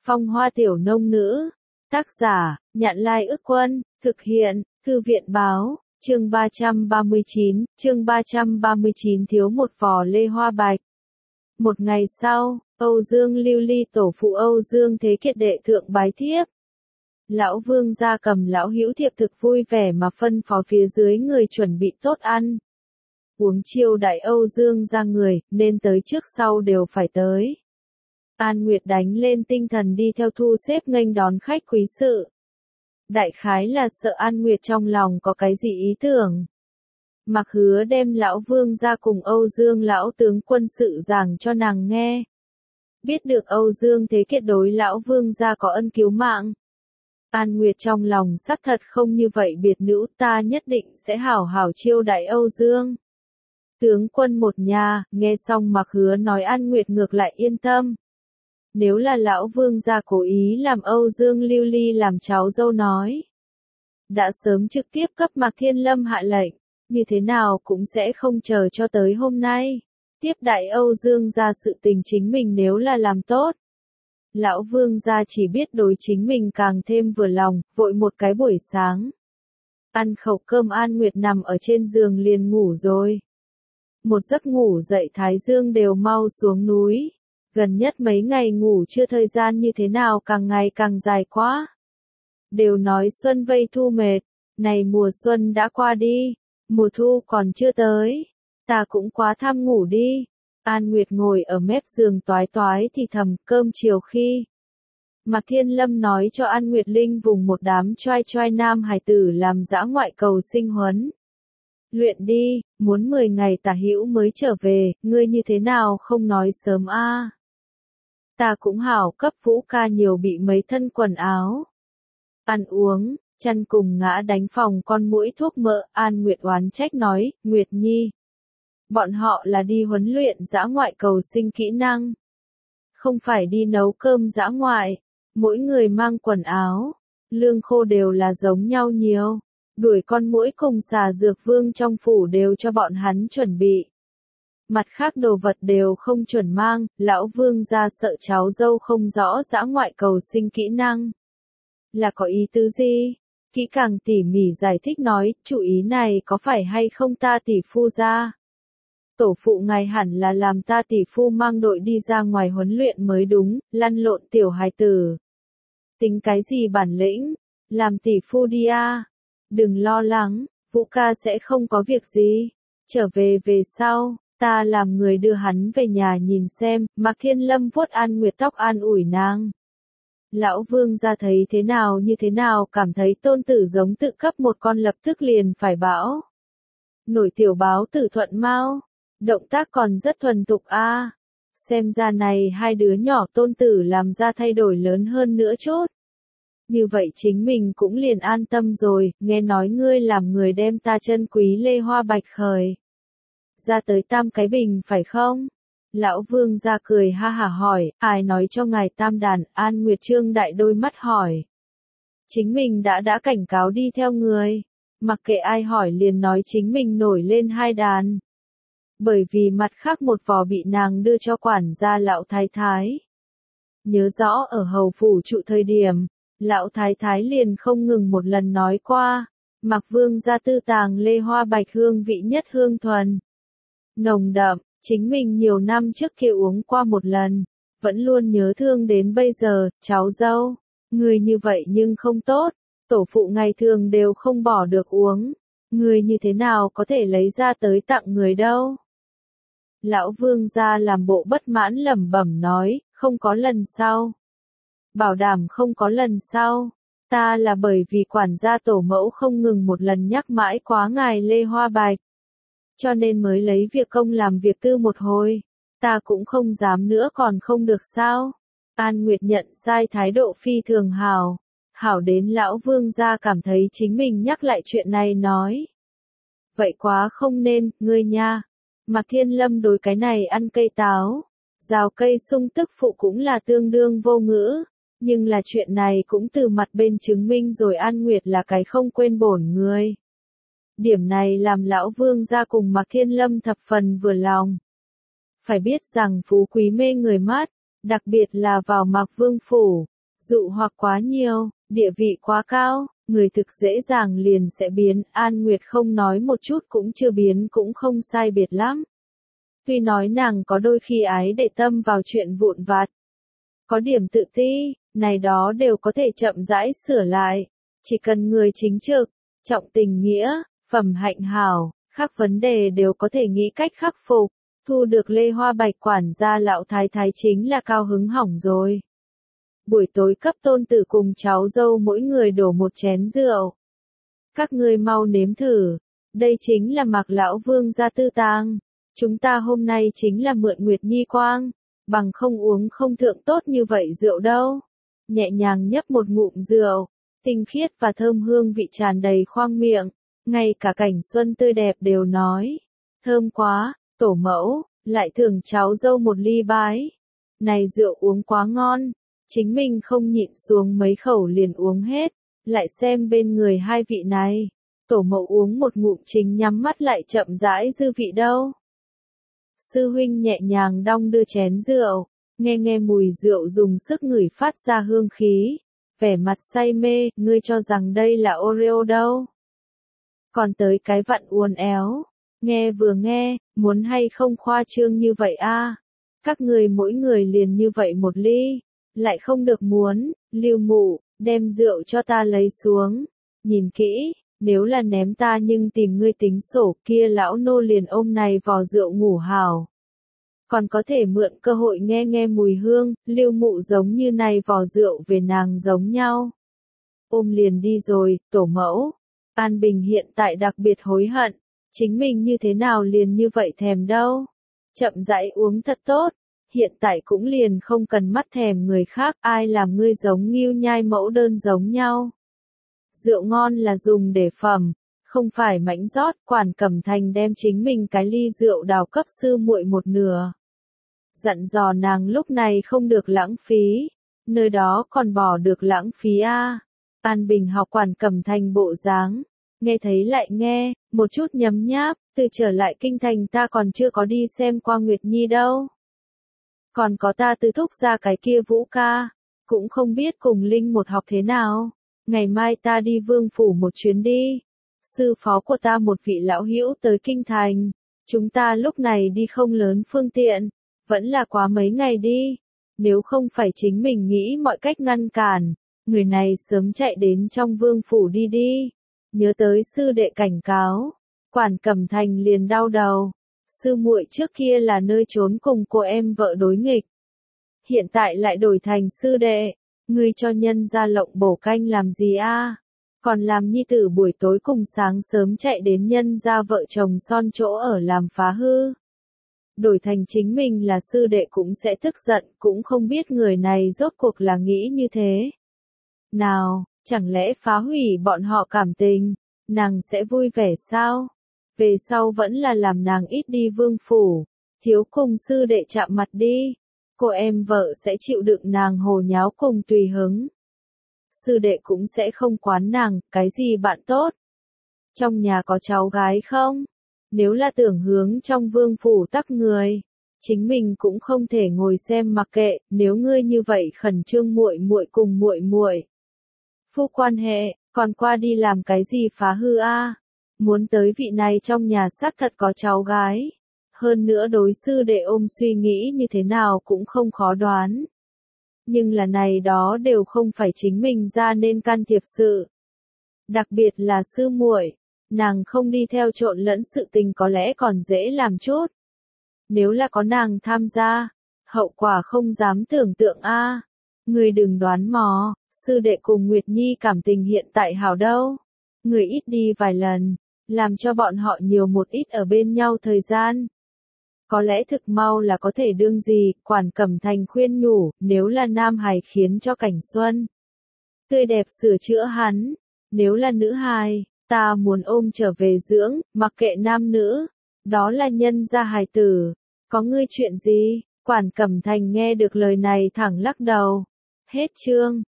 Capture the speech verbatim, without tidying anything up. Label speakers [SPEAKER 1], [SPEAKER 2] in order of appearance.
[SPEAKER 1] Phong hoa tiểu nông nữ. Tác giả, Nhạn Lai Ức Quân, thực hiện, Thư viện Báo, chương ba trăm ba mươi chín, chương ba trăm ba mươi chín thiếu một vò lê hoa bạch. Một ngày sau, Âu Dương Lưu Ly tổ phụ Âu Dương Thế Kiệt đệ thượng bái thiếp. Lão Vương gia cầm lão hữu thiệp thực vui vẻ mà phân phó phía dưới người chuẩn bị tốt ăn uống chiêu đại Âu Dương gia người, nên tới trước sau đều phải tới. An Nguyệt đánh lên tinh thần đi theo thu xếp nghênh đón khách quý sự. Đại khái là sợ An Nguyệt trong lòng có cái gì ý tưởng. Mặc Hứa đem lão Vương gia cùng Âu Dương lão tướng quân sự giảng cho nàng nghe. Biết được Âu Dương Thế Kiệt đối lão Vương gia có ân cứu mạng. An Nguyệt trong lòng xác thật không như vậy biệt nữ, ta nhất định sẽ hảo hảo chiêu đại Âu Dương tướng quân một nhà. Nghe xong Mặc Hứa nói, An Nguyệt ngược lại yên tâm. Nếu là lão Vương gia cố ý làm Âu Dương Lưu Ly làm cháu dâu nói, đã sớm trực tiếp cấp Mạc Thiên Lâm hạ lệnh, như thế nào cũng sẽ không chờ cho tới hôm nay. Tiếp đại Âu Dương gia sự tình chính mình nếu là làm tốt, lão Vương gia chỉ biết đối chính mình càng thêm vừa lòng. Vội một cái buổi sáng, ăn khẩu cơm, An Nguyệt nằm ở trên giường liền ngủ rồi. Một giấc ngủ dậy thái dương đều mau xuống núi. Gần nhất mấy ngày ngủ chưa thời gian như thế nào càng ngày càng dài quá. Đều nói xuân vây thu mệt, này mùa xuân đã qua đi, mùa thu còn chưa tới, ta cũng quá tham ngủ đi. An Nguyệt ngồi ở mép giường toái toái thì thầm. Cơm chiều khi Mạc Thiên Lâm nói cho An Nguyệt Linh vùng một đám choai choai nam hài tử làm dã ngoại cầu sinh huấn luyện đi, muốn mười ngày tả hữu mới trở về, ngươi như thế nào không nói sớm a? À? Ta cũng hảo cấp Vũ ca nhiều bị mấy thân quần áo. Ăn uống, chăn cùng ngã đánh phòng con muỗi thuốc mỡ. An Nguyệt oán trách nói, Nguyệt Nhi, bọn họ là đi huấn luyện dã ngoại cầu sinh kỹ năng, không phải đi nấu cơm dã ngoại. Mỗi người mang quần áo, lương khô đều là giống nhau nhiều. Đuổi con muỗi cùng xà dược vương trong phủ đều cho bọn hắn chuẩn bị. Mặt khác đồ vật đều không chuẩn mang. Lão Vương gia sợ cháu dâu không rõ dã ngoại cầu sinh kỹ năng là có ý tứ gì. Kỹ càng tỉ mỉ giải thích nói, chủ ý này có phải hay không ta tỷ phu ra? Tổ phụ ngài hẳn là làm ta tỷ phu mang đội đi ra ngoài huấn luyện mới đúng, lăn lộn tiểu hài tử. Tính cái gì bản lĩnh, làm tỷ phu đi a. Đừng lo lắng, Vũ ca sẽ không có việc gì. Trở về về sau, ta làm người đưa hắn về nhà nhìn xem. Mạc Thiên Lâm vuốt An Nguyệt tóc an ủi nàng. Lão Vương gia thấy thế nào như thế nào cảm thấy tôn tử giống tự cấp một con lập tức liền phải bão nổi tiểu báo tử thuận mau. Động tác còn rất thuần thục a. À. Xem ra này hai đứa nhỏ tôn tử làm ra thay đổi lớn hơn nữa chút. Như vậy chính mình cũng liền an tâm rồi. Nghe nói ngươi làm người đem ta chân quý lê hoa bạch khởi ra tới tam cái bình phải không? Lão Vương gia cười ha hả hỏi, ai nói cho ngài tam đàn? An Nguyệt trương đại đôi mắt hỏi. Chính mình đã đã cảnh cáo đi theo người, mặc kệ ai hỏi liền nói chính mình nổi lên hai đàn. Bởi vì mặt khác một vò bị nàng đưa cho quản gia lão thái thái. Nhớ rõ ở hầu phủ trụ thời điểm, lão thái thái liền không ngừng một lần nói qua, Mạc Vương gia tư tàng lê hoa bạch hương vị nhất hương thuần, nồng đậm. Chính mình nhiều năm trước kia uống qua một lần, vẫn luôn nhớ thương đến bây giờ. Cháu dâu, người như vậy nhưng không tốt, tổ phụ ngày thường đều không bỏ được uống, người như thế nào có thể lấy ra tới tặng người đâu. Lão Vương gia làm bộ bất mãn lẩm bẩm nói, không có lần sau. Bảo đảm không có lần sau. Ta là bởi vì quản gia tổ mẫu không ngừng một lần nhắc mãi quá ngài lê hoa bạch, cho nên mới lấy việc công làm việc tư một hồi. Ta cũng không dám nữa còn không được sao? An Nguyệt nhận sai thái độ phi thường hảo. Hảo đến lão Vương gia cảm thấy chính mình nhắc lại chuyện này nói. Vậy quá không nên, ngươi nha. Mạc Thiên Lâm đối cái này ăn cây táo, rào cây sung tức phụ cũng là tương đương vô ngữ. Nhưng là chuyện này cũng từ mặt bên chứng minh rồi An Nguyệt là cái không quên bổn người. Điểm này làm lão Vương gia cùng Mạc Thiên Lâm thập phần vừa lòng. Phải biết rằng phú quý mê người mắt, đặc biệt là vào Mạc Vương phủ, dụ hoặc quá nhiều, địa vị quá cao, người thực dễ dàng liền sẽ biến. An Nguyệt không nói một chút cũng chưa biến cũng không sai biệt lắm. Tuy nói nàng có đôi khi ái để tâm vào chuyện vụn vặt, có điểm tự ti, này đó đều có thể chậm rãi sửa lại, chỉ cần người chính trực, trọng tình nghĩa, phẩm hạnh hảo, các vấn đề đều có thể nghĩ cách khắc phục. Thu được Lê Hoa Bạch quản gia lão thái thái chính là cao hứng hỏng rồi. Buổi tối cấp tôn tử cùng cháu dâu mỗi người đổ một chén rượu. Các ngươi mau nếm thử, đây chính là Mạc lão vương gia tư tang. Chúng ta hôm nay chính là mượn Nguyệt Nhi quang, bằng không uống không thượng tốt như vậy rượu đâu. Nhẹ nhàng nhấp một ngụm rượu, tinh khiết và thơm hương vị tràn đầy khoang miệng, ngay cả cảnh xuân tươi đẹp đều nói. Thơm quá, tổ mẫu, lại thưởng cháu dâu một ly bái. Này rượu uống quá ngon, chính mình không nhịn xuống mấy khẩu liền uống hết, lại xem bên người hai vị này. Tổ mẫu uống một ngụm chính nhắm mắt lại chậm rãi dư vị đâu. Sư huynh nhẹ nhàng đong đưa chén rượu, nghe nghe mùi rượu dùng sức ngửi phát ra hương khí, vẻ mặt say mê, ngươi cho rằng đây là Oreo đâu. Còn tới cái vặn uốn éo, nghe vừa nghe, muốn hay không khoa trương như vậy a? Các người mỗi người liền như vậy một ly, lại không được muốn, Lưu Mụ, đem rượu cho ta lấy xuống, nhìn kỹ. Nếu là ném ta nhưng tìm ngươi tính sổ kia lão nô liền ôm này vò rượu ngủ hào. Còn có thể mượn cơ hội nghe nghe mùi hương, Lưu Mụ giống như này vò rượu về nàng giống nhau. Ôm liền đi rồi, tổ mẫu. An Bình hiện tại đặc biệt hối hận, chính mình như thế nào liền như vậy thèm đâu. Chậm rãi uống thật tốt, hiện tại cũng liền không cần mắt thèm người khác, ai làm ngươi giống Ngưu Nhai mẫu đơn giống nhau. Rượu ngon là dùng để phẩm, không phải mãnh rót. Quản Cẩm Thành đem chính mình cái ly rượu đào cấp sư muội một nửa. Dặn dò nàng lúc này không được lãng phí, nơi đó còn bỏ được lãng phí a. À. An Bình học Quản Cẩm Thành bộ dáng, nghe thấy lại nghe, một chút nhấm nháp, từ trở lại kinh thành ta còn chưa có đi xem qua Nguyệt Nhi đâu. Còn có ta từ thúc ra cái kia Vũ ca, cũng không biết cùng Linh một học thế nào. Ngày mai ta đi vương phủ một chuyến đi. Sư phó của ta một vị lão hữu tới kinh thành. Chúng ta lúc này đi không lớn phương tiện. Vẫn là quá mấy ngày đi. Nếu không phải chính mình nghĩ mọi cách ngăn cản. Người này sớm chạy đến trong vương phủ đi đi. Nhớ tới sư đệ cảnh cáo. Quản Cẩm Thành liền đau đầu. Sư muội trước kia là nơi trốn cùng cô em vợ đối nghịch. Hiện tại lại đổi thành sư đệ. Ngươi cho nhân ra lộng bổ canh làm gì a? Còn làm nhi tử buổi tối cùng sáng sớm chạy đến nhân ra vợ chồng son chỗ ở làm phá hư. Đổi thành chính mình là sư đệ cũng sẽ tức giận, cũng không biết người này rốt cuộc là nghĩ như thế. Nào, chẳng lẽ phá hủy bọn họ cảm tình, nàng sẽ vui vẻ sao? Về sau vẫn là làm nàng ít đi vương phủ, thiếu cùng sư đệ chạm mặt đi. Cô em vợ sẽ chịu đựng nàng hồ nháo cùng tùy hứng. Sư đệ cũng sẽ không quán nàng, cái gì bạn tốt. Trong nhà có cháu gái không? Nếu là tưởng hướng trong vương phủ tắc người, chính mình cũng không thể ngồi xem mặc kệ, nếu ngươi như vậy khẩn trương muội muội cùng muội muội. Phu quan hệ, còn qua đi làm cái gì phá hư a? Muốn tới vị này trong nhà xác thật có cháu gái. Hơn nữa đối sư đệ ôm suy nghĩ như thế nào cũng không khó đoán. Nhưng là này đó đều không phải chính mình ra nên can thiệp sự. Đặc biệt là sư muội, nàng không đi theo trộn lẫn sự tình có lẽ còn dễ làm chút. Nếu là có nàng tham gia, hậu quả không dám tưởng tượng a. À. Người đừng đoán mò, sư đệ cùng Nguyệt Nhi cảm tình hiện tại hảo đâu. Người ít đi vài lần, làm cho bọn họ nhiều một ít ở bên nhau thời gian. Có lẽ thực mau là có thể đương gì, Quản Cẩm Thành khuyên nhủ, nếu là nam hài khiến cho cảnh xuân tươi đẹp sửa chữa hắn, nếu là nữ hài, ta muốn ôm trở về dưỡng, mặc kệ nam nữ, đó là nhân gia hài tử, có ngươi chuyện gì? Quản Cẩm Thành nghe được lời này thẳng lắc đầu. Hết chương.